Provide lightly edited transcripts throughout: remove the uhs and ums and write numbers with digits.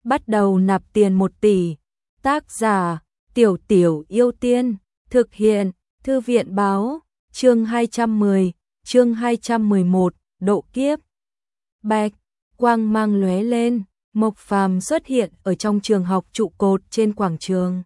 bắt đầu nạp tiền 1 tỷ. Tác giả, Tiểu Tiểu Yêu Tiên, thực hiện, Thư viện báo, chương 210, chương 211, độ kiếp. Bạch, quang mang lóe lên, Mộc Phàm xuất hiện ở trong trường học trụ cột trên quảng trường.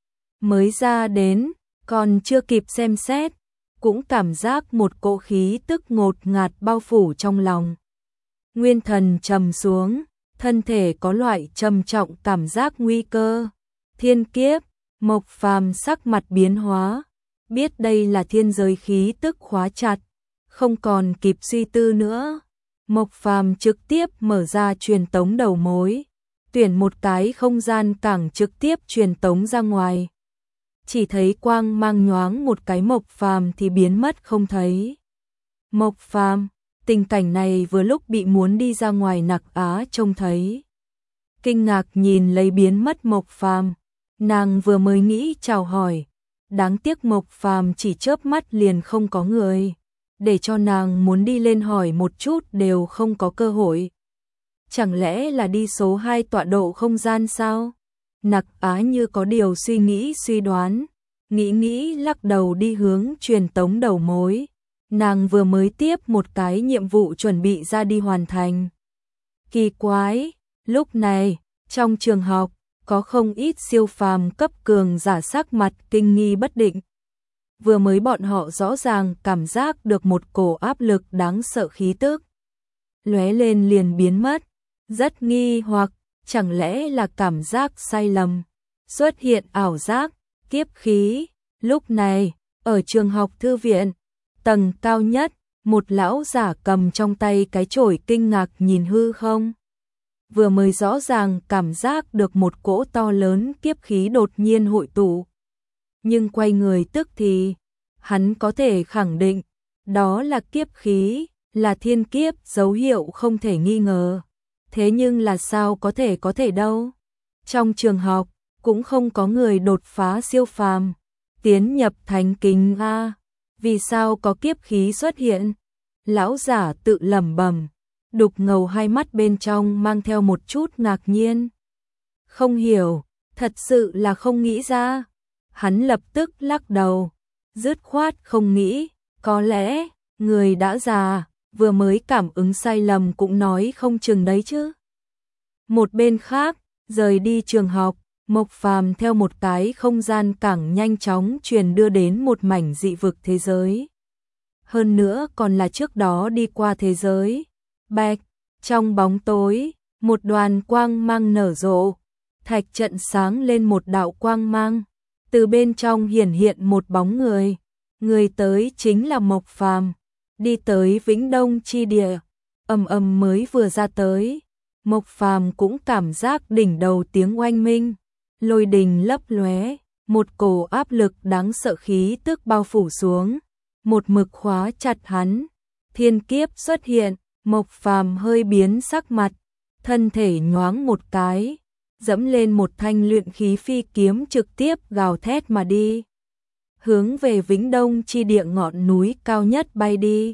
Mới ra đến, còn chưa kịp xem xét, cũng cảm giác một cỗ khí tức ngột ngạt bao phủ trong lòng. Nguyên thần trầm xuống, thân thể có loại trầm trọng cảm giác nguy cơ. Thiên kiếp, Mộc Phàm sắc mặt biến hóa, biết đây là thiên giới khí tức khóa chặt, không còn kịp suy tư nữa. Mộc Phàm trực tiếp mở ra truyền tống đầu mối, tuyển một cái không gian cảng trực tiếp truyền tống ra ngoài. Chỉ thấy quang mang nhoáng một cái Mộc Phàm thì biến mất không thấy. Mộc Phàm, tình cảnh này vừa lúc bị muốn đi ra ngoài Nặc Á trông thấy. Kinh ngạc nhìn lấy biến mất Mộc Phàm, nàng vừa mới nghĩ chào hỏi, đáng tiếc Mộc Phàm chỉ chớp mắt liền không có người, để cho nàng muốn đi lên hỏi một chút đều không có cơ hội. Chẳng lẽ là đi số 2 tọa độ không gian sao? Nặc Á như có điều suy nghĩ suy đoán, nghĩ lắc đầu đi hướng truyền tống đầu mối. Nàng vừa mới tiếp một cái nhiệm vụ chuẩn bị ra đi hoàn thành. Kỳ quái, lúc này, trong trường học, có không ít siêu phàm cấp cường giả sắc mặt kinh nghi bất định. Vừa mới bọn họ rõ ràng cảm giác được một cổ áp lực đáng sợ khí tức. Lóe lên liền biến mất, rất nghi hoặc, chẳng lẽ là cảm giác sai lầm, xuất hiện ảo giác, kiếp khí. Lúc này, ở trường học thư viện, tầng cao nhất, một lão giả cầm trong tay cái chổi kinh ngạc nhìn hư không. Vừa mới rõ ràng cảm giác được một cỗ to lớn kiếp khí đột nhiên hội tụ. Nhưng quay người tức thì, hắn có thể khẳng định, đó là kiếp khí, là thiên kiếp, dấu hiệu không thể nghi ngờ. Thế nhưng là sao có thể đâu? Trong trường học, cũng không có người đột phá siêu phàm, tiến nhập thánh kinh a. Vì sao có kiếp khí xuất hiện? Lão giả tự lẩm bẩm, đục ngầu hai mắt bên trong mang theo một chút ngạc nhiên. Không hiểu, thật sự là không nghĩ ra. Hắn lập tức lắc đầu, dứt khoát không nghĩ, có lẽ người đã già, vừa mới cảm ứng sai lầm cũng nói không chừng đấy chứ. Một bên khác, rời đi trường học, Mộc Phàm theo một cái không gian cảng nhanh chóng truyền đưa đến một mảnh dị vực thế giới. Hơn nữa còn là trước đó đi qua thế giới. Bạch, trong bóng tối, một đoàn quang mang nở rộ, thạch trận sáng lên một đạo quang mang, từ bên trong hiển hiện một bóng người. Người tới chính là Mộc Phàm, đi tới Vĩnh Đông chi địa, ầm mới vừa ra tới. Mộc Phàm cũng cảm giác đỉnh đầu tiếng oanh minh, lôi đình lấp lóe, một cổ áp lực đáng sợ khí tức bao phủ xuống, một mực khóa chặt hắn. Thiên kiếp xuất hiện, Mộc Phàm hơi biến sắc mặt, thân thể nhoáng một cái, dẫm lên một thanh luyện khí phi kiếm trực tiếp gào thét mà đi, hướng về Vĩnh Đông chi địa ngọn núi cao nhất bay đi.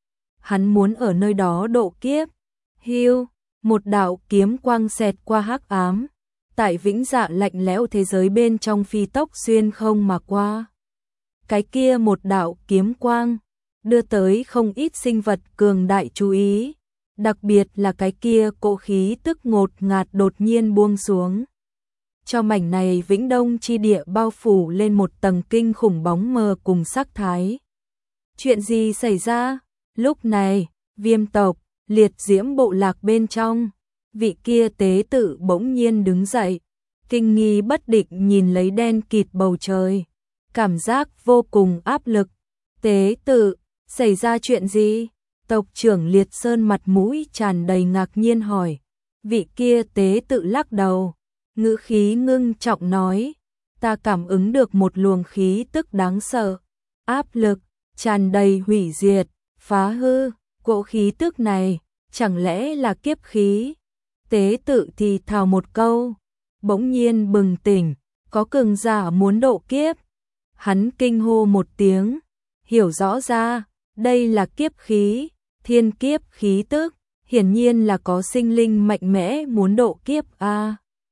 Hắn muốn ở nơi đó độ kiếp. Hưu, một đạo kiếm quang xẹt qua hắc ám, tại Vĩnh Dạ lạnh lẽo thế giới bên trong phi tốc xuyên không mà qua. Cái kia một đạo kiếm quang đưa tới không ít sinh vật cường đại chú ý, đặc biệt là cái kia cỗ khí tức ngột ngạt đột nhiên buông xuống. Cho mảnh này Vĩnh Đông chi địa bao phủ lên một tầng kinh khủng bóng mờ cùng sắc thái. Chuyện gì xảy ra? Lúc này, Viêm tộc, Liệt Diễm bộ lạc bên trong, vị kia tế tự bỗng nhiên đứng dậy, kinh nghi bất định nhìn lấy đen kịt bầu trời, cảm giác vô cùng áp lực. Tế tự, xảy ra chuyện gì? Tộc trưởng Liệt Sơn mặt mũi tràn đầy ngạc nhiên hỏi. Vị kia tế tự lắc đầu, ngữ khí ngưng trọng nói, ta cảm ứng được một luồng khí tức đáng sợ, áp lực, tràn đầy hủy diệt, phá hư. Cỗ khí tức này, chẳng lẽ là kiếp khí? Tế tự thì thào một câu, bỗng nhiên bừng tỉnh, có cường giả muốn độ kiếp. Hắn kinh hô một tiếng, hiểu rõ ra, đây là kiếp khí, thiên kiếp khí tức, hiển nhiên là có sinh linh mạnh mẽ muốn độ kiếp a.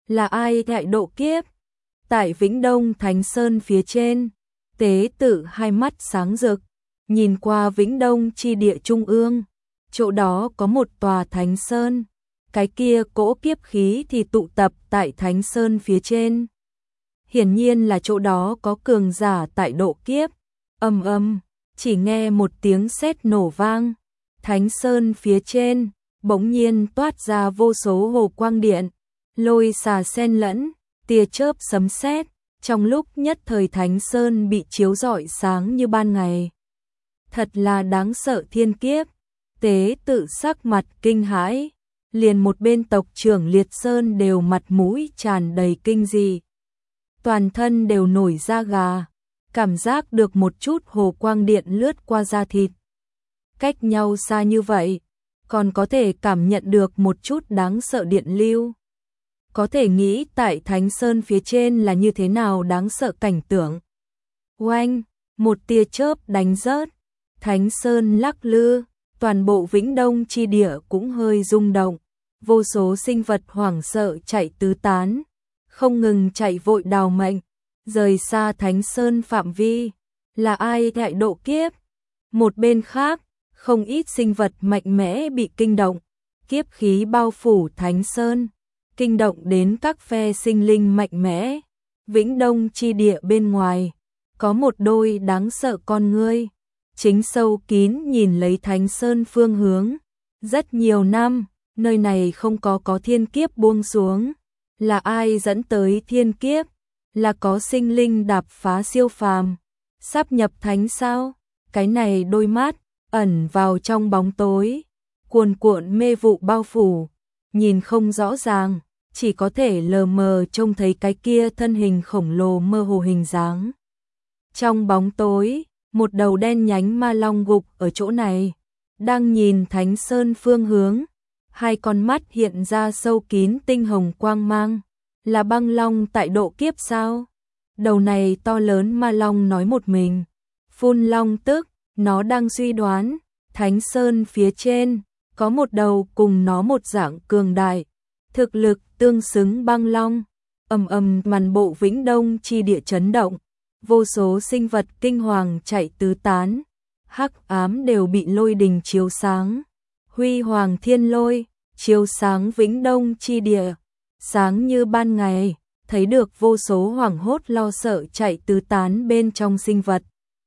Là ai đại độ kiếp? Tại Vĩnh Đông Thánh Sơn phía trên, tế tự hai mắt sáng rực, nhìn qua Vĩnh Đông chi địa trung ương, chỗ đó có một tòa Thánh Sơn, cái kia cỗ kiếp khí thì tụ tập tại Thánh Sơn phía trên. Hiển nhiên là chỗ đó có cường giả tại độ kiếp. Ầm ầm, chỉ nghe một tiếng sét nổ vang, Thánh Sơn phía trên bỗng nhiên toát ra vô số hồ quang điện, lôi xà xen lẫn, tia chớp sấm sét, trong lúc nhất thời Thánh Sơn bị chiếu rọi sáng như ban ngày. Thật là đáng sợ thiên kiếp. Tế tự sắc mặt kinh hãi, liền một bên tộc trưởng Liệt Sơn đều mặt mũi tràn đầy kinh dị. Toàn thân đều nổi da gà, cảm giác được một chút hồ quang điện lướt qua da thịt. Cách nhau xa như vậy, còn có thể cảm nhận được một chút đáng sợ điện lưu. Có thể nghĩ tại Thánh Sơn phía trên là như thế nào đáng sợ cảnh tượng. Oanh, một tia chớp đánh rớt, Thánh Sơn lắc lư, toàn bộ Vĩnh Đông chi địa cũng hơi rung động, vô số sinh vật hoảng sợ chạy tứ tán, không ngừng chạy vội đào mệnh, rời xa Thánh Sơn phạm vi. Là ai đại độ kiếp? Một bên khác, không ít sinh vật mạnh mẽ bị kinh động, kiếp khí bao phủ Thánh Sơn, kinh động đến các phe sinh linh mạnh mẽ. Vĩnh Đông chi địa bên ngoài, có một đôi đáng sợ con ngươi, chính sâu kín nhìn lấy Thánh Sơn phương hướng. Rất nhiều năm, nơi này không có thiên kiếp buông xuống. Là ai dẫn tới thiên kiếp? Là có sinh linh đạp phá siêu phàm, sắp nhập thánh sao? Cái này đôi mắt, ẩn vào trong bóng tối, cuồn cuộn mê vụ bao phủ, nhìn không rõ ràng, chỉ có thể lờ mờ trông thấy cái kia thân hình khổng lồ mơ hồ hình dáng. Trong bóng tối, một đầu đen nhánh ma long gục ở chỗ này, đang nhìn Thánh Sơn phương hướng, hai con mắt hiện ra sâu kín tinh hồng quang mang. Là băng long tại độ kiếp sao? Đầu này to lớn ma long nói một mình, phun long tức, nó đang suy đoán, Thánh Sơn phía trên, có một đầu cùng nó một dạng cường đại, thực lực tương xứng băng long. Ầm ầm, màn bộ Vĩnh Đông chi địa chấn động, vô số sinh vật kinh hoàng chạy tứ tán, hắc ám đều bị lôi đình chiếu sáng. Huy hoàng thiên lôi, chiếu sáng Vĩnh Đông chi địa, sáng như ban ngày, thấy được vô số hoảng hốt lo sợ chạy tứ tán bên trong sinh vật.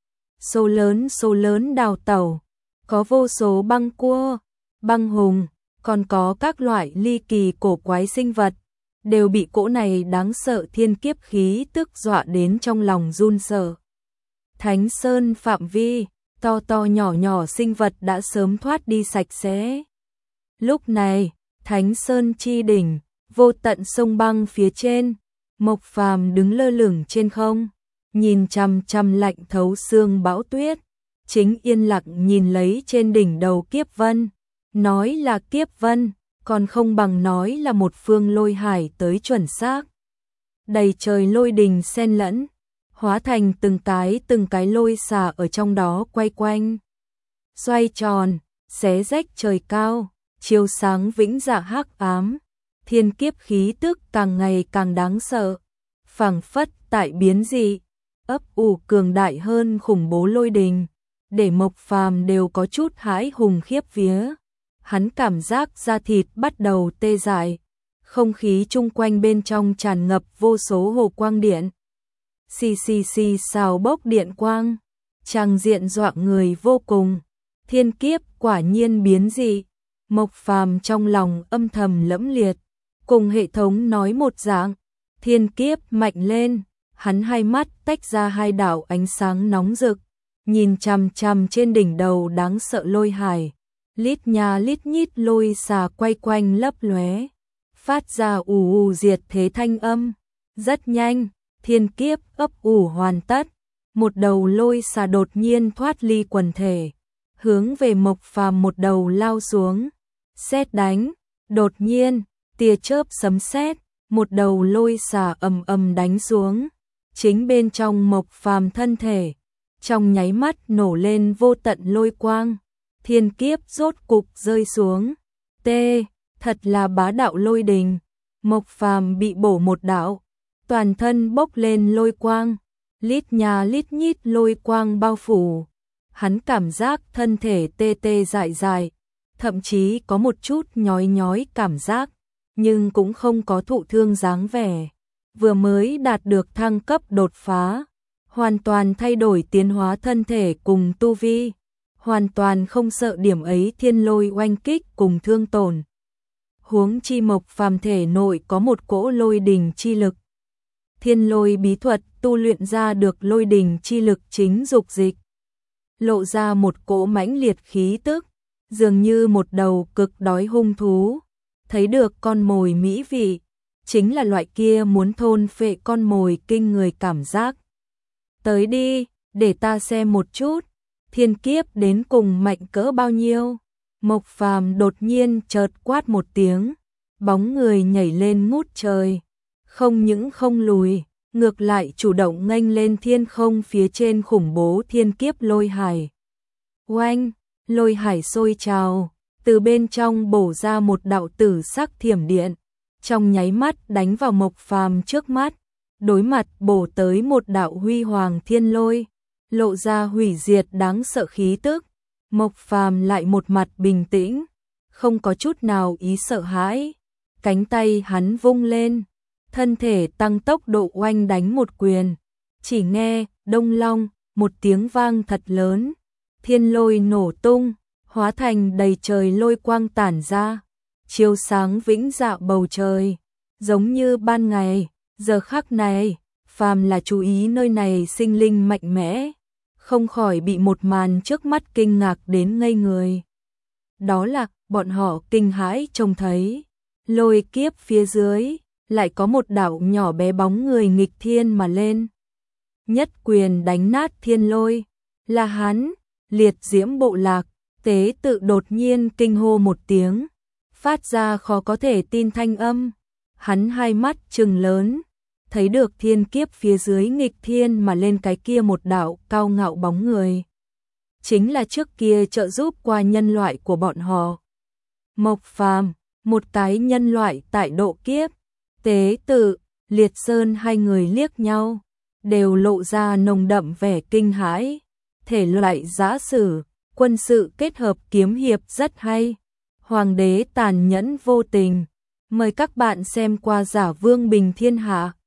Số lớn đào tẩu, có vô số băng cua, băng hùng, còn có các loại ly kỳ cổ quái sinh vật, đều bị cỗ này đáng sợ thiên kiếp khí tức dọa đến trong lòng run sợ. Thánh Sơn phạm vi, to nhỏ sinh vật đã sớm thoát đi sạch sẽ. Lúc này, Thánh Sơn chi đỉnh, vô tận sông băng phía trên, Mộc Phàm đứng lơ lửng trên không, nhìn chằm chằm lạnh thấu xương bão tuyết, chính yên lặng nhìn lấy trên đỉnh đầu kiếp vân. Nói là kiếp vân, còn không bằng nói là một phương lôi hải tới chuẩn xác. Đầy trời lôi đình xen lẫn, hóa thành từng cái lôi xà ở trong đó quay quanh, xoay tròn, xé rách trời cao, chiếu sáng vĩnh dạ hắc ám. Thiên kiếp khí tức càng ngày càng đáng sợ, phảng phất tại biến dị, ấp ủ cường đại hơn khủng bố lôi đình, để Mộc Phàm đều có chút hãi hùng khiếp vía. Hắn cảm giác da thịt bắt đầu tê dại, không khí chung quanh bên trong tràn ngập vô số hồ quang điện. Xì xào bốc điện quang, tràng diện dọa người vô cùng. Thiên kiếp quả nhiên biến dị. Mộc Phàm trong lòng âm thầm lẫm liệt, cùng hệ thống nói một dạng, thiên kiếp mạnh lên. Hắn hai mắt tách ra hai đạo ánh sáng nóng rực, nhìn chằm chằm trên đỉnh đầu đáng sợ lôi hải. Lít nha lít nhít lôi xà quay quanh lấp lóe, phát ra ù diệt thế thanh âm. Rất nhanh, thiên kiếp ấp ủ hoàn tất, một đầu lôi xà đột nhiên thoát ly quần thể, hướng về Mộc Phàm một đầu lao xuống. Sét đánh, đột nhiên, tia chớp sấm sét, một đầu lôi xà ầm ầm đánh xuống, chính bên trong Mộc Phàm thân thể, trong nháy mắt nổ lên vô tận lôi quang. Thiên kiếp rốt cục rơi xuống. Thật là bá đạo lôi đình. Mộc Phàm bị bổ một đạo, toàn thân bốc lên lôi quang, lít nhà lít nhít lôi quang bao phủ. Hắn cảm giác thân thể tê tê dại dại, thậm chí có một chút nhói nhói cảm giác, nhưng cũng không có thụ thương dáng vẻ. Vừa mới đạt được thăng cấp đột phá, hoàn toàn thay đổi tiến hóa thân thể cùng tu vi, hoàn toàn không sợ điểm ấy thiên lôi oanh kích cùng thương tổn. Huống chi Mộc Phàm thể nội có một cỗ lôi đình chi lực. Thiên lôi bí thuật tu luyện ra được lôi đình chi lực chính dục dịch, lộ ra một cỗ mãnh liệt khí tức, dường như một đầu cực đói hung thú, thấy được con mồi mỹ vị, chính là loại kia muốn thôn phệ con mồi kinh người cảm giác. Tới đi, để ta xem một chút, thiên kiếp đến cùng mạnh cỡ bao nhiêu. Mộc Phàm đột nhiên chợt quát một tiếng, bóng người nhảy lên ngút trời, không những không lùi, ngược lại chủ động nghênh lên thiên không phía trên khủng bố thiên kiếp lôi hải. Oanh, lôi hải sôi trào, từ bên trong bổ ra một đạo tử sắc thiểm điện, trong nháy mắt đánh vào Mộc Phàm trước mắt, đối mặt bổ tới một đạo huy hoàng thiên lôi, lộ ra hủy diệt đáng sợ khí tức. Mộc Phàm lại một mặt bình tĩnh, không có chút nào ý sợ hãi, cánh tay hắn vung lên, thân thể tăng tốc độ oanh đánh một quyền, chỉ nghe đông long một tiếng vang thật lớn, thiên lôi nổ tung, hóa thành đầy trời lôi quang tản ra, chiếu sáng vĩnh dạ bầu trời, giống như ban ngày. Giờ khắc này, phàm là chú ý nơi này sinh linh mạnh mẽ, không khỏi bị một màn trước mắt kinh ngạc đến ngây người. Đó là bọn họ kinh hãi trông thấy, lôi kiếp phía dưới, lại có một đạo nhỏ bé bóng người nghịch thiên mà lên. Nhất quyền đánh nát thiên lôi, là hắn, Liệt Diễm bộ lạc, tế tự đột nhiên kinh hô một tiếng, phát ra khó có thể tin thanh âm. Hắn hai mắt trừng lớn, thấy được thiên kiếp phía dưới nghịch thiên mà lên cái kia một đạo cao ngạo bóng người. Chính là trước kia trợ giúp qua nhân loại của bọn họ. Mộc Phàm, một cái nhân loại tại độ kiếp, tế tự, Liệt Sơn hai người liếc nhau, đều lộ ra nồng đậm vẻ kinh hãi. Thể loại giã sử, quân sự kết hợp kiếm hiệp rất hay. Hoàng đế tàn nhẫn vô tình. Mời các bạn xem qua Giả Vương Bình Thiên Hạ.